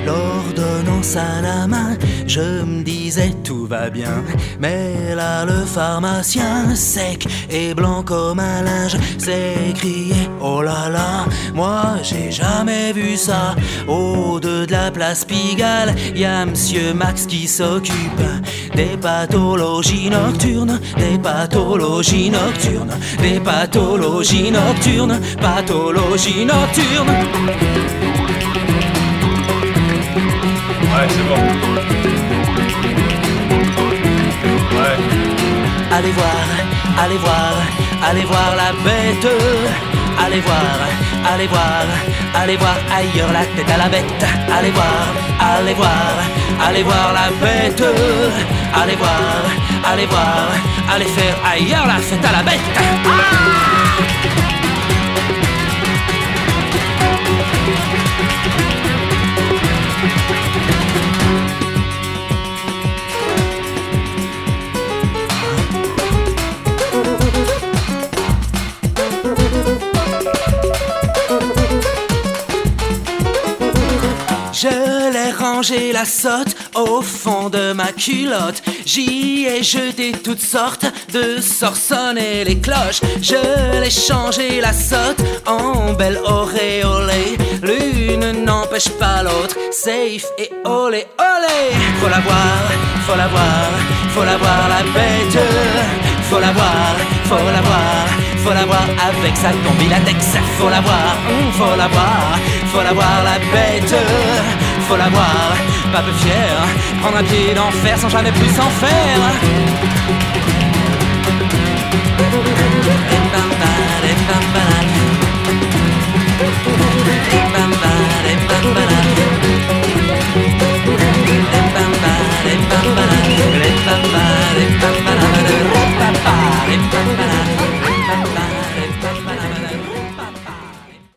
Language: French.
l'ordonnance à la main, je me disais tout va bien. Mais là le pharmacien, sec et blanc comme un linge, s'est crié oh là là, moi j'ai jamais vu ça. Au deux de la place Pigalle, y a Monsieur Max qui s'occupe des pathologies nocturnes, des pathologies nocturnes, des pathologies nocturnes, pathologies nocturnes. Ouais, c'est bon. Ouais. Allez voir, allez voir, allez voir la bête. Allez voir, allez voir, allez voir ailleurs la tête à la bête. Allez voir, allez voir, allez voir la bête. Allez voir, allez voir, allez faire ailleurs la fête à la bête. Je l'ai rangé la sotte au fond de ma culotte. J'y ai jeté toutes sortes de sonner les cloches. Je l'ai changé la sotte en belle auréolée. L'une n'empêche pas l'autre, safe et olé olé. Faut la voir, faut la voir, faut la voir la bête. Faut la voir, faut la voir, faut la voir avec sa combi latex. Faut la voir, faut la voir, faut la voir la bête. Faut la voir, pas peu fier, prendre un pied d'enfer sans jamais plus s'en faire. Et